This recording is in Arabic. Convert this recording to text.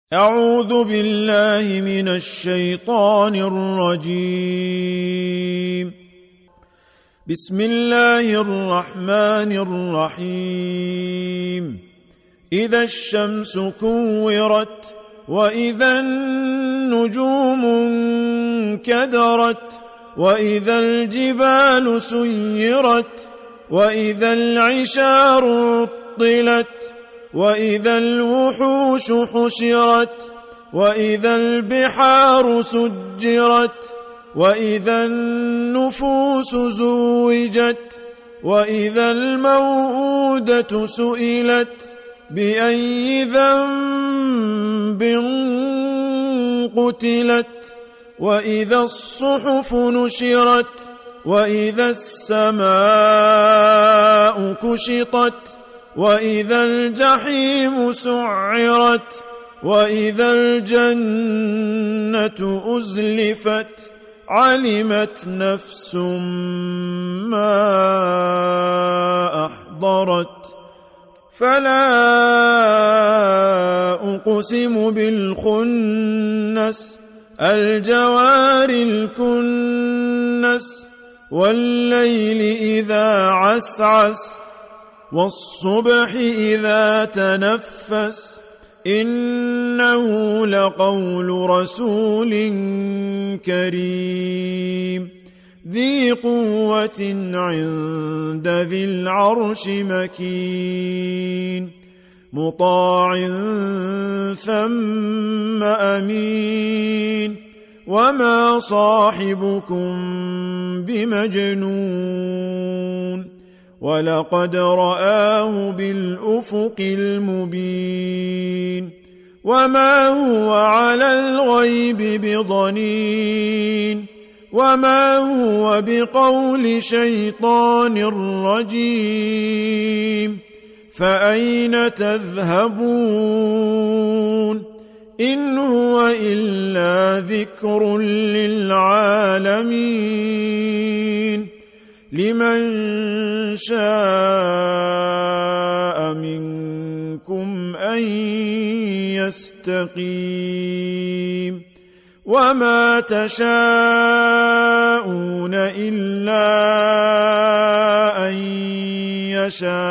أعوذ بالله من الشيطان الرجيم. بسم الله الرحمن الرحيم. إذا الشمس كورت وإذا النجوم انكدرت وإذا الجبال سيرت وإذا العشار عطلت وإذا الوحوش حشرت وإذا البحار سجرت وإذا النفوس زوجت وإذا الموءودة سئلت بأي ذنب قتلت وإذا الصحف نشرت وإذا السماء كشطت وإذا الجحيم سعرت وإذا الجنة أزلفت علمت نفس ما أحضرت فلا أقسم بالخنس الجوار الكنس والليل إذا عسعس والصبح إذا تنفس إنه لقول رسول كريم ذي قوة عند ذي العرش مكين مطاع ثم أمين وما صاحبكم بمجنون ولقد رآه بالأفق المبين وما هو على الغيب بضنين وما هو بقول شيطان رجيم فأين تذهبون إن هو إلا ذكر للعالمين لمن شاء منكم أن يستقيم وما تشاءون إلا أن يشاء